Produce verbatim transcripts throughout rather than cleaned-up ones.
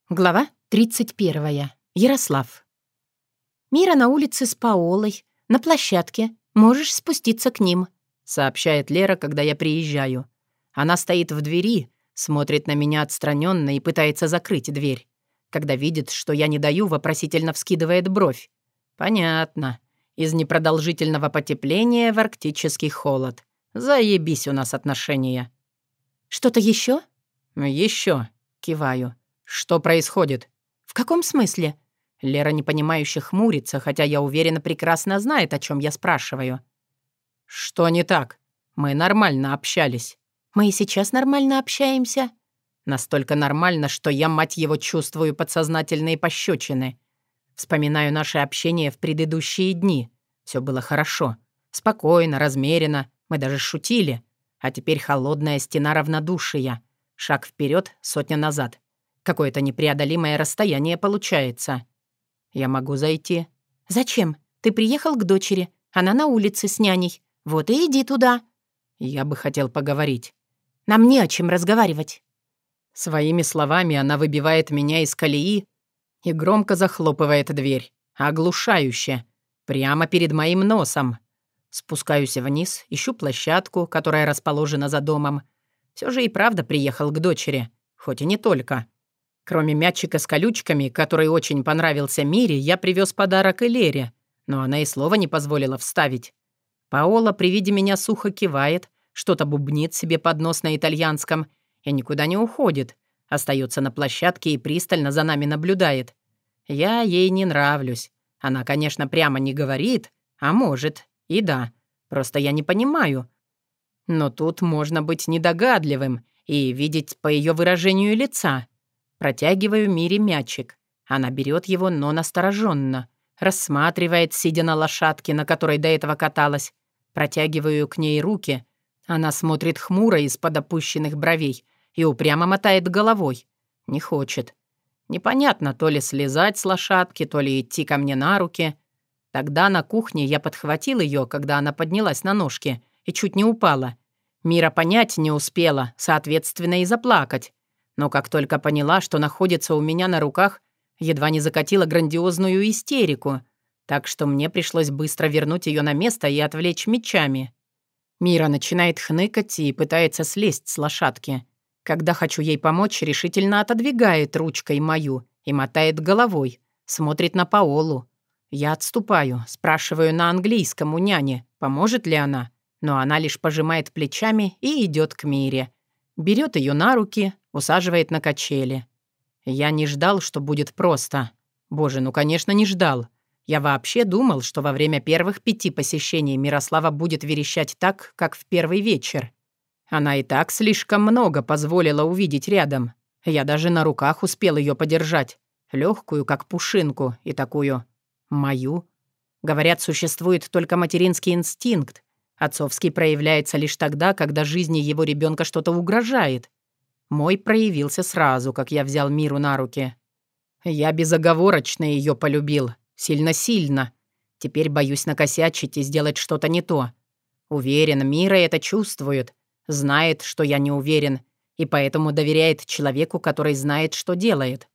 Глава тридцать первая. Ярослав. «Мира на улице с Паолой, на площадке. Можешь спуститься к ним», — сообщает Лера, когда я приезжаю. Она стоит в двери, смотрит на меня отстраненно и пытается закрыть дверь. Когда видит, что я не даю, вопросительно вскидывает бровь. «Понятно. Из непродолжительного потепления в арктический холод. Заебись у нас отношения». «Что-то еще?» «Еще», — киваю. «Что происходит?» «В каком смысле?» Лера непонимающе хмурится, хотя я уверена, прекрасно знает, о чем я спрашиваю. «Что не так? Мы нормально общались». «Мы и сейчас нормально общаемся». Настолько нормально, что я, мать его, чувствую подсознательные пощечины. Вспоминаю наше общение в предыдущие дни. Все было хорошо. Спокойно, размеренно. Мы даже шутили. А теперь холодная стена равнодушия. Шаг вперед, сотня назад. Какое-то непреодолимое расстояние получается. Я могу зайти? «Зачем? Ты приехал к дочери. Она на улице с няней. Вот и иди туда». Я бы хотел поговорить. «Нам не о чем разговаривать». Своими словами она выбивает меня из колеи и громко захлопывает дверь. Оглушающе. Прямо перед моим носом. Спускаюсь вниз, ищу площадку, которая расположена за домом. Все же и правда приехал к дочери. Хоть и не только. Кроме мячика с колючками, который очень понравился Мире, я привез подарок и Лере, но она и слова не позволила вставить. Паола при виде меня сухо кивает, что-то бубнит себе под нос на итальянском и никуда не уходит, остается на площадке и пристально за нами наблюдает. Я ей не нравлюсь. Она, конечно, прямо не говорит, а может, и да, просто я не понимаю. Но тут можно быть недогадливым и видеть по ее выражению лица. Протягиваю Мире мячик. Она берет его, но настороженно. Рассматривает, сидя на лошадке, на которой до этого каталась. Протягиваю к ней руки. Она смотрит хмуро из-под опущенных бровей и упрямо мотает головой. Не хочет. Непонятно, то ли слезать с лошадки, то ли идти ко мне на руки. Тогда на кухне я подхватил ее, когда она поднялась на ножки, и чуть не упала. Мира понять не успела, соответственно, и заплакать. Но как только поняла, что находится у меня на руках, едва не закатила грандиозную истерику, так что мне пришлось быстро вернуть ее на место и отвлечь мечами. Мира начинает хныкать и пытается слезть с лошадки. Когда хочу ей помочь, решительно отодвигает ручкой мою и мотает головой, смотрит на Паолу. Я отступаю, спрашиваю на английском у няни, поможет ли она, но она лишь пожимает плечами и идет к Мире. Берет ее на руки, усаживает на качели. Я не ждал, что будет просто. Боже, ну, конечно, не ждал. Я вообще думал, что во время первых пяти посещений Мирослава будет верещать так, как в первый вечер. Она и так слишком много позволила увидеть рядом. Я даже на руках успел ее подержать. Легкую, как пушинку, и такую мою. Говорят, существует только материнский инстинкт. Отцовский проявляется лишь тогда, когда жизни его ребенка что-то угрожает. Мой проявился сразу, как я взял Миру на руки. Я безоговорочно ее полюбил. Сильно-сильно. Теперь боюсь накосячить и сделать что-то не то. Уверен, Мира это чувствует. Знает, что я не уверен, и поэтому доверяет человеку, который знает, что делает.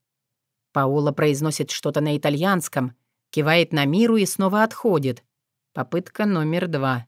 Паола произносит что-то на итальянском, кивает на Миру и снова отходит. Попытка номер два.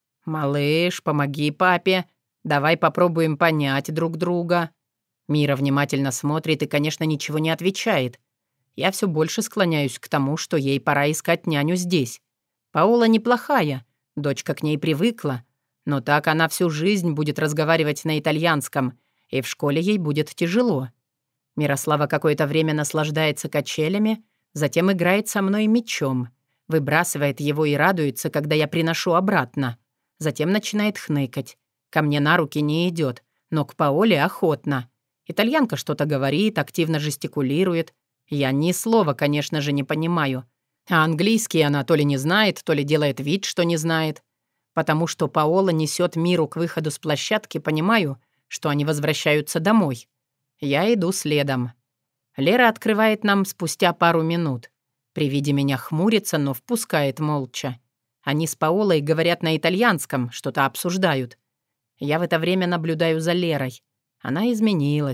«Малыш, помоги папе. Давай попробуем понять друг друга». Мира внимательно смотрит и, конечно, ничего не отвечает. Я все больше склоняюсь к тому, что ей пора искать няню здесь. Паола неплохая, дочка к ней привыкла, но так она всю жизнь будет разговаривать на итальянском, и в школе ей будет тяжело. Мирослава какое-то время наслаждается качелями, затем играет со мной мечом, выбрасывает его и радуется, когда я приношу обратно. Затем начинает хныкать. Ко мне на руки не идет, но к Паоле охотно. Итальянка что-то говорит, активно жестикулирует. Я ни слова, конечно же, не понимаю. А английский она то ли не знает, то ли делает вид, что не знает. Потому что Паола несет Миру к выходу с площадки, понимаю, что они возвращаются домой. Я иду следом. Лера открывает нам спустя пару минут. При виде меня хмурится, но впускает молча. Они с Паолой говорят на итальянском, что-то обсуждают. Я в это время наблюдаю за Лерой. Она изменилась.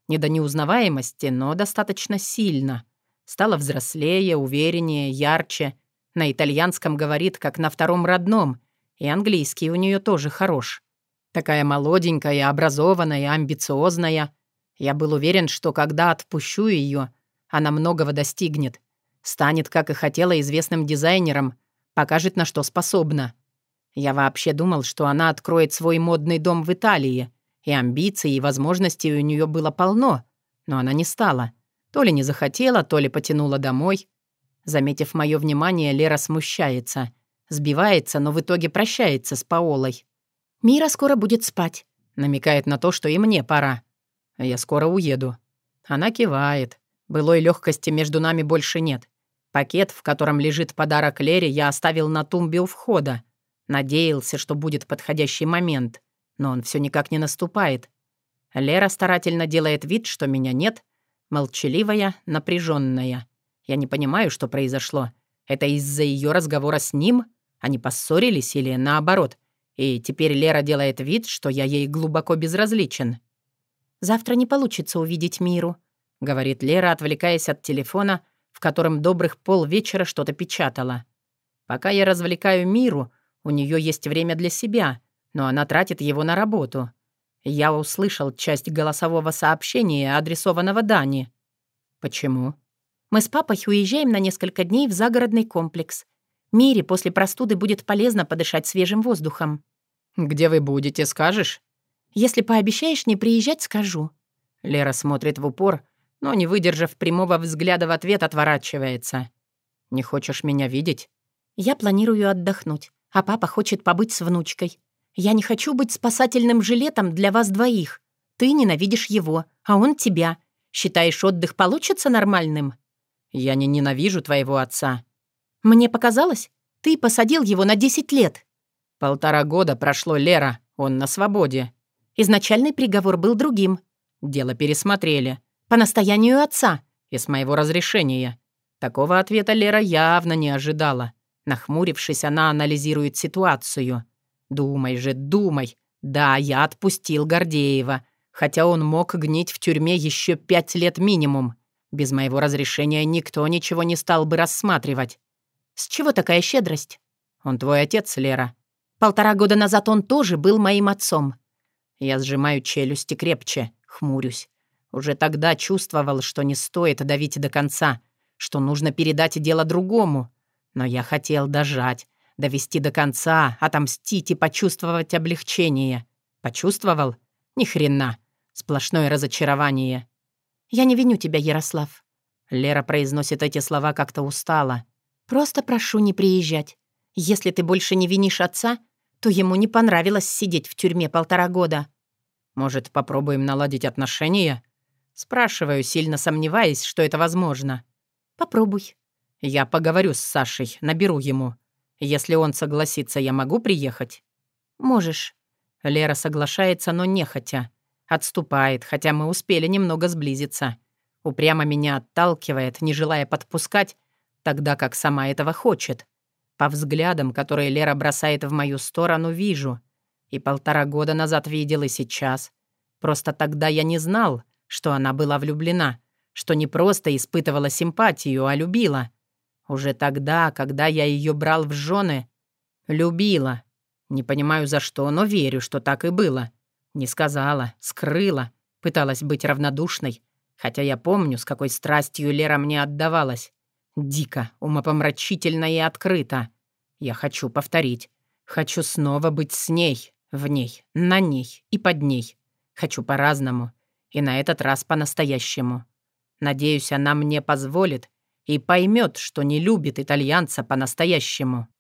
Не до неузнаваемости, но достаточно сильно. Стала взрослее, увереннее, ярче. На итальянском говорит, как на втором родном, и английский у нее тоже хорош. Такая молоденькая, образованная, амбициозная. Я был уверен, что когда отпущу ее, она многого достигнет. Станет, как и хотела, известным дизайнером, покажет, на что способна. Я вообще думал, что она откроет свой модный дом в Италии, и амбиций, и возможностей у нее было полно, но она не стала. То ли не захотела, то ли потянула домой. Заметив мое внимание, Лера смущается, сбивается, но в итоге прощается с Паолой. «Мира скоро будет спать», — намекает на то, что и мне пора. Я скоро уеду. Она кивает. Былой легкости между нами больше нет. Пакет, в котором лежит подарок Лере, я оставил на тумбе у входа. Надеялся, что будет подходящий момент, но он все никак не наступает. Лера старательно делает вид, что меня нет, молчаливая, напряженная. Я не понимаю, что произошло. Это из-за ее разговора с ним? Они поссорились или наоборот? И теперь Лера делает вид, что я ей глубоко безразличен. «Завтра не получится увидеть Миру», — говорит Лера, отвлекаясь от телефона, в котором добрых полвечера что-то печатала. Пока я развлекаю Миру, у нее есть время для себя, но она тратит его на работу. Я услышал часть голосового сообщения, адресованного Дане. Почему? «Мы с папой уезжаем на несколько дней в загородный комплекс. Мире после простуды будет полезно подышать свежим воздухом». «Где вы будете, скажешь?» «Если пообещаешь не приезжать, скажу». Лера смотрит в упор, но, не выдержав прямого взгляда в ответ, отворачивается. «Не хочешь меня видеть?» «Я планирую отдохнуть, а папа хочет побыть с внучкой. Я не хочу быть спасательным жилетом для вас двоих. Ты ненавидишь его, а он тебя. Считаешь, отдых получится нормальным?» «Я не ненавижу твоего отца». «Мне показалось, ты посадил его на десять лет». «Полтора года прошло, Лера, он на свободе». «Изначальный приговор был другим». «Дело пересмотрели». «По настоянию отца». «И с моего разрешения». Такого ответа Лера явно не ожидала. Нахмурившись, она анализирует ситуацию. «Думай же, думай. Да, я отпустил Гордеева, хотя он мог гнить в тюрьме еще пять лет минимум. Без моего разрешения никто ничего не стал бы рассматривать». «С чего такая щедрость?» «Он твой отец, Лера». «Полтора года назад он тоже был моим отцом». Я сжимаю челюсти крепче, хмурюсь. Уже тогда чувствовал, что не стоит давить до конца, что нужно передать дело другому. Но я хотел дожать, довести до конца, отомстить и почувствовать облегчение. Почувствовал? Ни хрена. Сплошное разочарование. «Я не виню тебя, Ярослав». Лера произносит эти слова как-то устало. «Просто прошу не приезжать. Если ты больше не винишь отца, то ему не понравилось сидеть в тюрьме полтора года». «Может, попробуем наладить отношения?» Спрашиваю, сильно сомневаясь, что это возможно. «Попробуй». «Я поговорю с Сашей, наберу ему. Если он согласится, я могу приехать?» «Можешь». Лера соглашается, но нехотя. Отступает, хотя мы успели немного сблизиться. Упрямо меня отталкивает, не желая подпускать, тогда как сама этого хочет. По взглядам, которые Лера бросает в мою сторону, вижу. И полтора года назад видел, и сейчас. Просто тогда я не знал, что она была влюблена, что не просто испытывала симпатию, а любила. Уже тогда, когда я ее брал в жены, любила. Не понимаю за что, но верю, что так и было. Не сказала, скрыла, пыталась быть равнодушной, хотя я помню, с какой страстью Лера мне отдавалась. Дико, умопомрачительно и открыто. Я хочу повторить. Хочу снова быть с ней, в ней, на ней и под ней. Хочу по-разному. И на этот раз по-настоящему. Надеюсь, она мне позволит и поймет, что не любит итальянца по-настоящему.